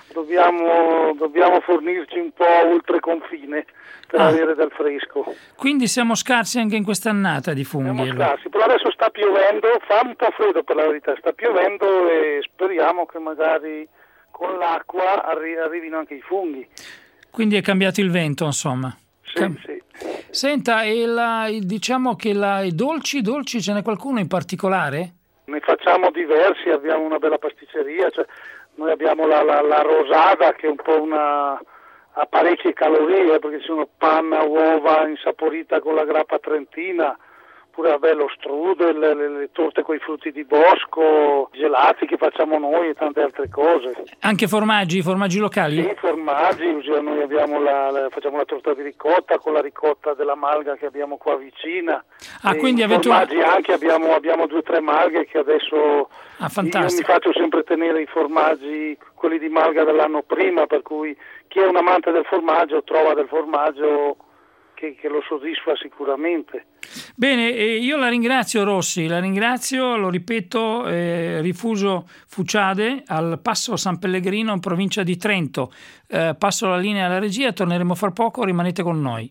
dobbiamo, dobbiamo fornirci un po' oltre confine per ah. avere del fresco. Quindi siamo scarsi anche in quest'annata di funghi? Siamo scarsi, però adesso sta piovendo, fa un po' freddo per la verità, sta piovendo e speriamo che magari con l'acqua arri- arrivino anche i funghi. Quindi è cambiato il vento, insomma? Sì, Cam- sì. Senta, e la, diciamo che la, i dolci, dolci ce n'è qualcuno in particolare? Ne facciamo diversi, abbiamo una bella pasticceria, cioè noi abbiamo la, la, la rosada che è un po' una, ha parecchie calorie perché ci sono panna, uova insaporita con la grappa trentina, oppure vabbè, lo strudel, le, le, le torte con i frutti di bosco, gelati che facciamo noi e tante altre cose. Anche formaggi, formaggi locali? Sì, formaggi, noi abbiamo la, la, facciamo la torta di ricotta con la ricotta della malga che abbiamo qua vicina. Ah, quindi avete formaggi anche, abbiamo, abbiamo due o tre malghe che adesso ah, fantastico. Io mi faccio sempre tenere i formaggi, quelli di malga dell'anno prima, per cui chi è un amante del formaggio trova del formaggio Che, che lo soddisfa sicuramente. Bene, eh, io la ringrazio Rossi, la ringrazio, lo ripeto, eh, rifugio Fouchade al Passo San Pellegrino in provincia di Trento. Eh, passo la linea alla regia, torneremo fra poco, rimanete con noi.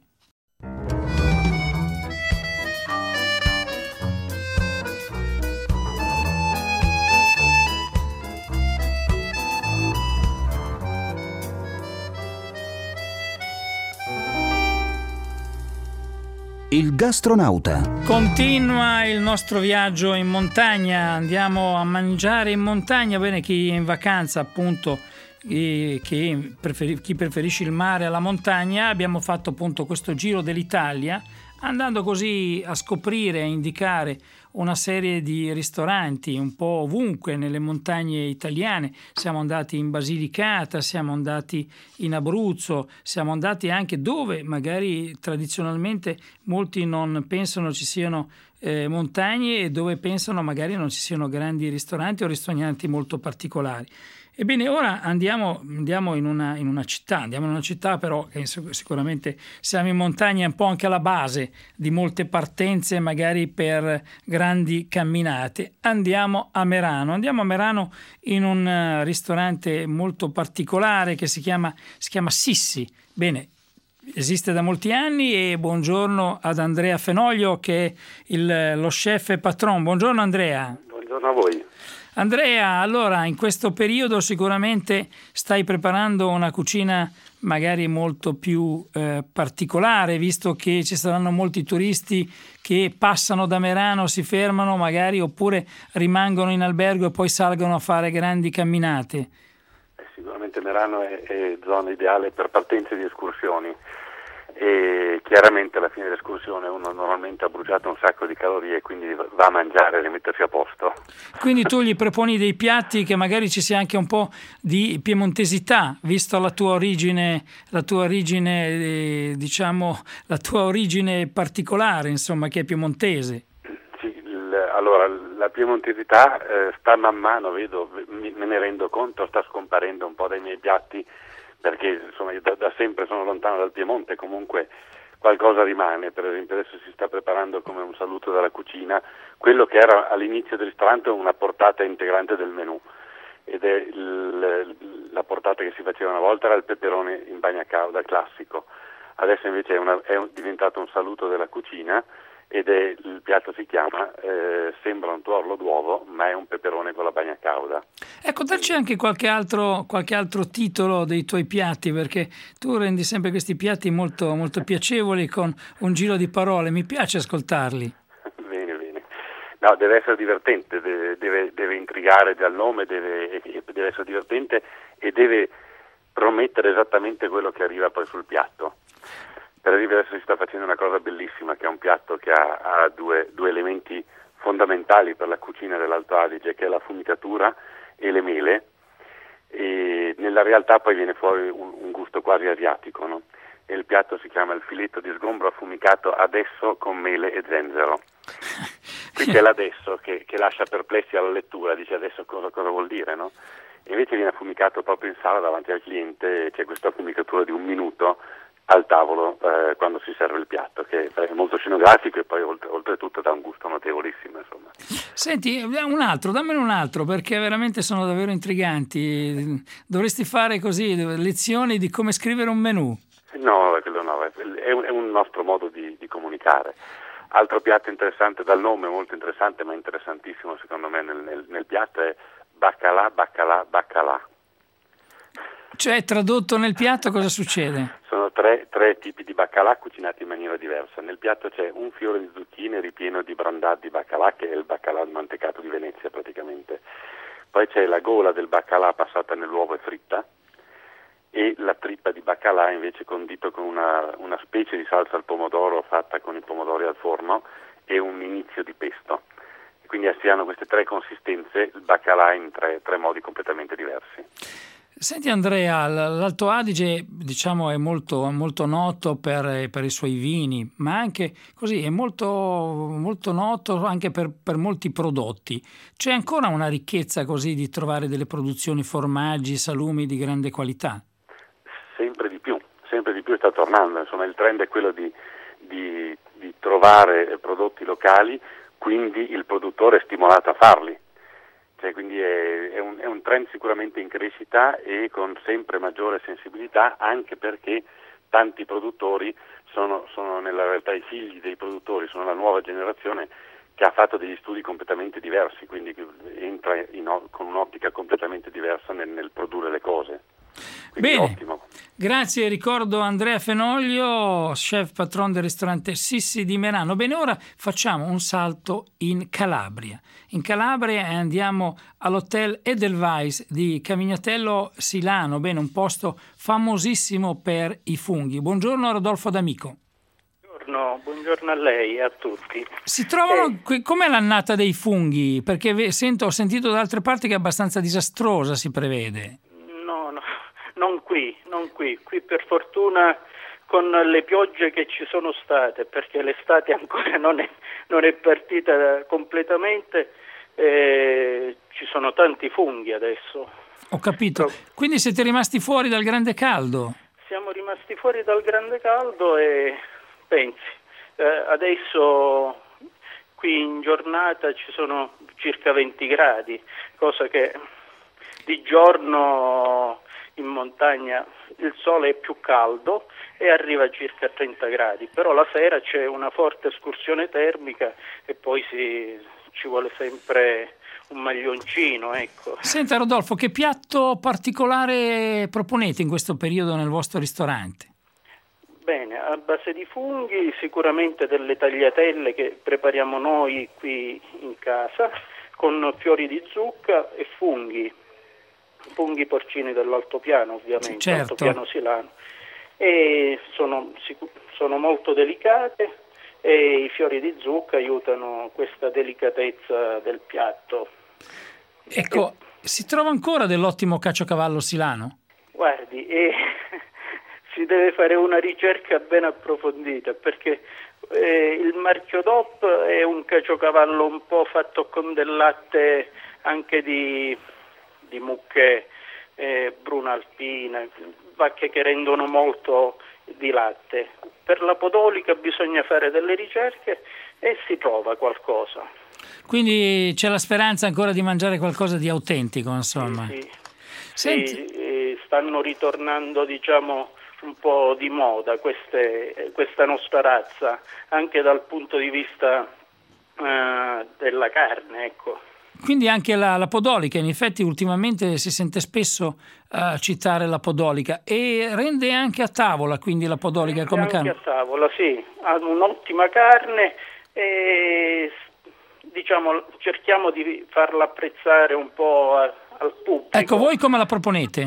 Il gastronauta. Continua il nostro viaggio in montagna, andiamo a mangiare in montagna. Bene, chi è in vacanza appunto, e che preferi, chi preferisce il mare alla montagna, abbiamo fatto appunto questo giro dell'Italia, andando così a scoprire, a indicare una serie di ristoranti un po' ovunque nelle montagne italiane. Siamo andati in Basilicata, siamo andati in Abruzzo, siamo andati anche dove magari tradizionalmente molti non pensano ci siano eh, montagne e dove pensano magari non ci siano grandi ristoranti o ristoranti molto particolari. Ebbene, ora andiamo, andiamo in, una, in una città, andiamo in una città però che sicuramente siamo in montagna, un po' anche alla base di molte partenze magari per grandi camminate. Andiamo a Merano, andiamo a Merano in un ristorante molto particolare che si chiama, si chiama Sissi. Bene, esiste da molti anni e buongiorno ad Andrea Fenoglio che è il, lo chef e patron. Buongiorno Andrea. Buongiorno a voi. Andrea, allora in questo periodo sicuramente stai preparando una cucina magari molto più eh, particolare, visto che ci saranno molti turisti che passano da Merano, si fermano magari oppure rimangono in albergo e poi salgono a fare grandi camminate. Eh, sicuramente Merano è, è zona ideale per partenze di escursioni. E chiaramente alla fine dell'escursione uno normalmente ha bruciato un sacco di calorie, quindi va a mangiare e rimettersi a posto. Quindi tu gli proponi dei piatti che magari ci sia anche un po' di piemontesità, visto la tua origine, la tua origine eh, diciamo la tua origine particolare, insomma, che è piemontese. Sì, il, allora la piemontesità eh, sta man mano, vedo, me ne rendo conto, sta scomparendo un po' dai miei piatti, perché insomma io da, da sempre sono lontano dal Piemonte, comunque qualcosa rimane. Per esempio adesso si sta preparando come un saluto dalla cucina quello che era all'inizio del ristorante una portata integrante del menù, ed è il, la portata che si faceva una volta era il peperone in bagna cauda classico, adesso invece è, una, è un, diventato un saluto della cucina ed è, il piatto si chiama, eh, sembra un tuorlo d'uovo, ma è un peperone con la bagna cauda. Ecco, dacci anche qualche altro, qualche altro titolo dei tuoi piatti, perché tu rendi sempre questi piatti molto, molto piacevoli con un giro di parole, mi piace ascoltarli. Bene, bene. No, deve essere divertente, deve, deve, deve intrigare già il nome, deve, deve essere divertente e deve promettere esattamente quello che arriva poi sul piatto. Per esempio adesso si sta facendo una cosa bellissima, che è un piatto che ha, ha due, due elementi fondamentali per la cucina dell'Alto Adige, che è la fumicatura e le mele, e nella realtà poi viene fuori un, un gusto quasi asiatico, no? E il piatto si chiama il filetto di sgombro affumicato adesso con mele e zenzero. Qui c'è l'adesso che, che lascia perplessi alla lettura, dice adesso cosa, cosa vuol dire, no? E invece viene affumicato proprio in sala davanti al cliente, c'è questa affumicatura di un minuto al tavolo eh, quando si serve il piatto, che è molto scenografico e poi oltre, oltretutto dà un gusto notevolissimo, insomma. Senti, un altro, dammene un altro, perché veramente sono davvero intriganti. Dovresti fare così lezioni di come scrivere un menù. No, quello no, è un, è un nostro modo di, di comunicare. Altro piatto interessante dal nome, molto interessante ma interessantissimo secondo me nel, nel, nel piatto, è baccalà, baccalà, baccalà. Cioè, tradotto nel piatto cosa succede? Sono tre, tre tipi di baccalà cucinati in maniera diversa. Nel piatto c'è un fiore di zucchine ripieno di brandà di baccalà, che è il baccalà mantecato di Venezia praticamente. Poi c'è la gola del baccalà passata nell'uovo e fritta, e la trippa di baccalà invece condito con una, una specie di salsa al pomodoro fatta con i pomodori al forno e un inizio di pesto. E quindi si hanno queste tre consistenze, il baccalà in tre, tre modi completamente diversi. Senti Andrea, l'Alto Adige diciamo è molto, molto noto per, per i suoi vini, ma anche così è molto, molto noto anche per, per molti prodotti. C'è ancora una ricchezza così di trovare delle produzioni, formaggi, salumi di grande qualità? Sempre di più, sempre di più sta tornando, insomma il trend è quello di, di, di trovare prodotti locali, quindi il produttore è stimolato a farli. Cioè, quindi è, è, un, è un trend sicuramente in crescita e con sempre maggiore sensibilità, anche perché tanti produttori sono, sono nella realtà i figli dei produttori, sono la nuova generazione che ha fatto degli studi completamente diversi, quindi entra in, con un'ottica completamente diversa nel, nel produrre le cose. Quindi Bene, ottimo. Grazie, ricordo Andrea Fenoglio, chef patron del ristorante Sissi di Merano. Bene, ora facciamo un salto in Calabria. In Calabria andiamo all'hotel Edelweiss di Camignatello Silano, bene, un posto famosissimo per i funghi. Buongiorno Rodolfo D'Amico. Buongiorno, buongiorno a lei e a tutti. Si trovano, eh. com'è l'annata dei funghi? Perché sento, ho sentito da altre parti che è abbastanza disastrosa, si prevede. No, no, non qui, non qui. Qui per fortuna con le piogge che ci sono state, perché l'estate ancora non è, non è partita completamente, eh, ci sono tanti funghi adesso. Ho capito. Quindi siete rimasti fuori dal grande caldo? Siamo rimasti fuori dal grande caldo e pensi, eh, adesso qui in giornata ci sono circa venti gradi, cosa che di giorno in montagna il sole è più caldo e arriva a circa trenta gradi, però la sera c'è una forte escursione termica e poi si, ci vuole sempre un maglioncino, ecco. Senta Rodolfo, che piatto particolare proponete in questo periodo nel vostro ristorante? Bene, a base di funghi sicuramente delle tagliatelle che prepariamo noi qui in casa con fiori di zucca e funghi, funghi porcini dell'altopiano ovviamente, certo. Altopiano silano, e sono, sono molto delicate e i fiori di zucca aiutano questa delicatezza del piatto. Ecco, e, si trova ancora dell'ottimo caciocavallo silano? Guardi, e si deve fare una ricerca ben approfondita perché eh, il marchio D O P è un caciocavallo un po' fatto con del latte anche di, di mucche eh, brunalpine, vacche che rendono molto di latte. Per la podolica bisogna fare delle ricerche e si trova qualcosa. Quindi c'è la speranza ancora di mangiare qualcosa di autentico, insomma. Sì, sì. Senti... sì eh, stanno ritornando, diciamo, un po' di moda queste, questa nostra razza, anche dal punto di vista eh, della carne, ecco. Quindi anche la, la podolica, in effetti ultimamente si sente spesso uh, citare la podolica e rende anche a tavola, quindi la podolica rende come anche carne. A tavola, sì, ha un'ottima carne e diciamo cerchiamo di farla apprezzare un po' a, al pubblico. Ecco, voi come la proponete?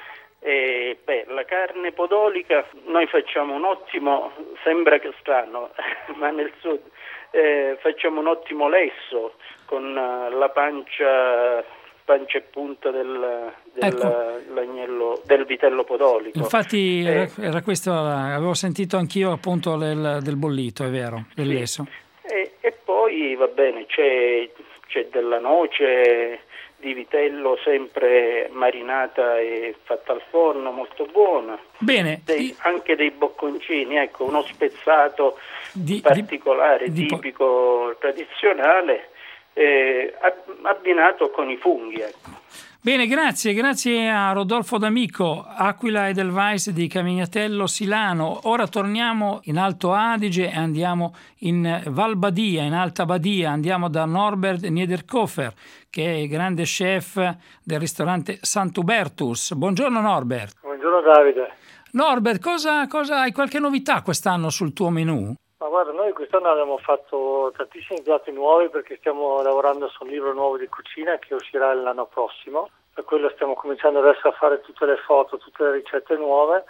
Eh, beh, la carne podolica noi facciamo un ottimo, sembra che strano, ma nel sud eh, facciamo un ottimo lesso con uh, la pancia, pancia e punta del, del, ecco. l'agnello, del vitello podolico. Infatti eh, era, era questo, avevo sentito anch'io appunto del, del bollito, è vero, del sì. lesso. E, e poi va bene, c'è, c'è della noce di vitello sempre marinata e fatta al forno, molto buona. Bene. Dei, anche dei bocconcini, ecco, uno spezzato di, particolare, di, tipico, di... tradizionale, eh, abbinato con i funghi, ecco. Bene, grazie, grazie a Rodolfo D'Amico, Aquila Edelweiss di Camignatello Silano. Ora torniamo in Alto Adige e andiamo in Val Badia, in Alta Badia, andiamo da Norbert Niederkofer, che è il grande chef del ristorante Sant'Ubertus. Buongiorno Norbert. Buongiorno Davide. Norbert, cosa, cosa hai qualche novità quest'anno sul tuo menù? Ma guarda, noi quest'anno abbiamo fatto tantissimi piatti nuovi perché stiamo lavorando su un libro nuovo di cucina che uscirà l'anno prossimo. Per quello stiamo cominciando adesso a fare tutte le foto, tutte le ricette nuove.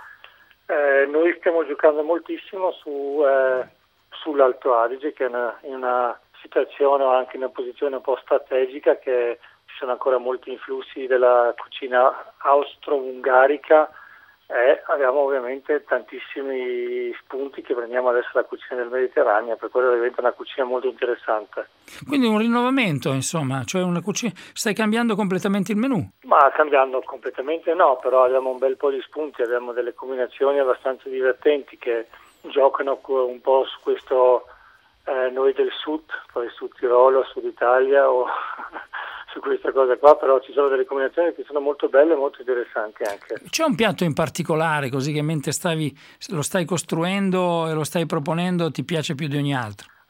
Eh, noi stiamo giocando moltissimo su, eh, sull'Alto Adige, che è una, in una situazione o anche in una posizione un po' strategica, che ci sono ancora molti influssi della cucina austro-ungarica. E abbiamo ovviamente tantissimi spunti che prendiamo adesso dalla cucina del Mediterraneo, per quello diventa una cucina molto interessante. Quindi un rinnovamento, insomma, cioè una cucina, stai cambiando completamente il menù? Ma cambiando completamente no, però abbiamo un bel po' di spunti, abbiamo delle combinazioni abbastanza divertenti che giocano un po' su questo eh, noi del sud, poi Sud Tirolo, Sud Italia o su questa cosa qua, però ci sono delle combinazioni che sono molto belle e molto interessanti anche. C'è un piatto in particolare, così che mentre stavi, lo stai costruendo e lo stai proponendo ti piace più di ogni altro?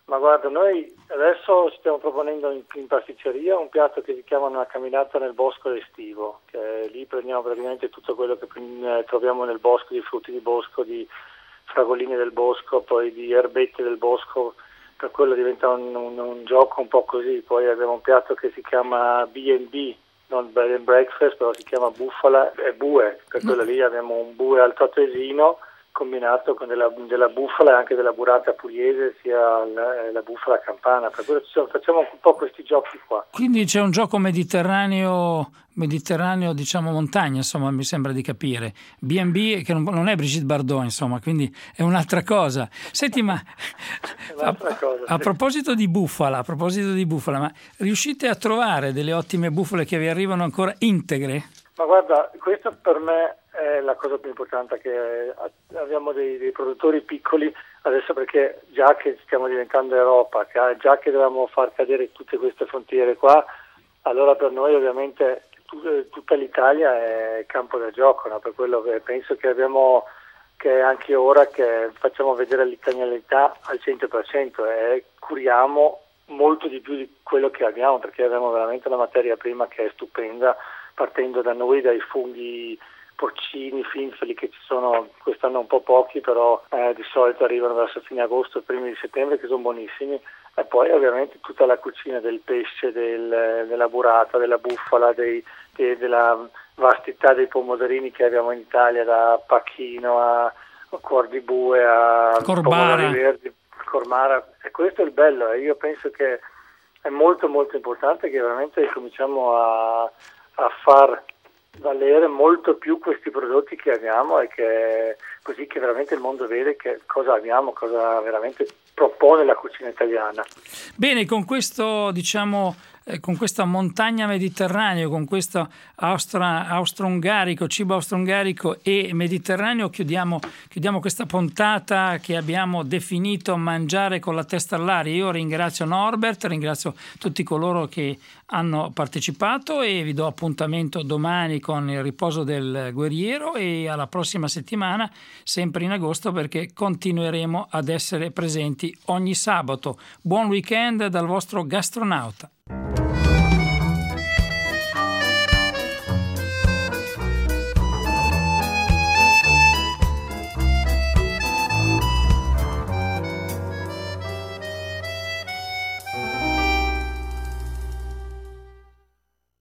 Ma guarda, noi adesso stiamo proponendo in, in pasticceria un piatto che si chiama una camminata nel bosco estivo, che lì prendiamo praticamente tutto quello che eh, troviamo nel bosco, di frutti di bosco, di fragoline del bosco, poi di erbette del bosco, per quello diventa un, un, un gioco un po' così. Poi abbiamo un piatto che si chiama B and B, non bed and breakfast, però si chiama bufala e bue, per quello lì abbiamo un bue altoatesino combinato con della, della bufala e anche della burrata pugliese, sia la, la bufala campana, per quello facciamo un po' questi giochi qua. Quindi c'è un gioco mediterraneo, mediterraneo diciamo montagna, insomma, mi sembra di capire. B and B che non, non è Brigitte Bardot, insomma, quindi è un'altra cosa. Senti, ma un'altra a, cosa, a sì. proposito di bufala, a proposito di bufala, ma riuscite a trovare delle ottime bufale che vi arrivano ancora integre? Ma guarda, questo per me è la cosa più importante, che abbiamo dei, dei produttori piccoli adesso, perché già che stiamo diventando Europa, già che dobbiamo far cadere tutte queste frontiere qua, allora per noi ovviamente tutta l'Italia è campo da gioco, no? Per quello che penso che abbiamo, che anche ora che facciamo vedere l'italianità al cento per cento e curiamo molto di più di quello che abbiamo, perché abbiamo veramente una materia prima che è stupenda, partendo da noi, dai funghi porcini, finfili che ci sono quest'anno un po' pochi, però eh, di solito arrivano verso fine agosto, primi di settembre, che sono buonissimi, e poi ovviamente tutta la cucina del pesce, del, della burrata, della bufala, dei, de, della vastità dei pomodorini che abbiamo in Italia, da pacchino a, a cuor di bue a Corbara. pomodori verdi, cormara, e questo è il bello, e io penso che è molto molto importante che veramente cominciamo a, a far valere molto più questi prodotti che abbiamo, e che così che veramente il mondo vede che cosa abbiamo, cosa veramente propone la cucina italiana. Bene, con questo diciamo eh, con questa montagna mediterranea, con questo austra, austro-ungarico, cibo austro-ungarico e mediterraneo, chiudiamo, chiudiamo questa puntata che abbiamo definito Mangiare con la testa all'aria. Io ringrazio Norbert, ringrazio tutti coloro che hanno partecipato e vi do appuntamento domani con il riposo del guerriero e alla prossima settimana, sempre in agosto, perché continueremo ad essere presenti ogni sabato. Buon weekend dal vostro gastronauta.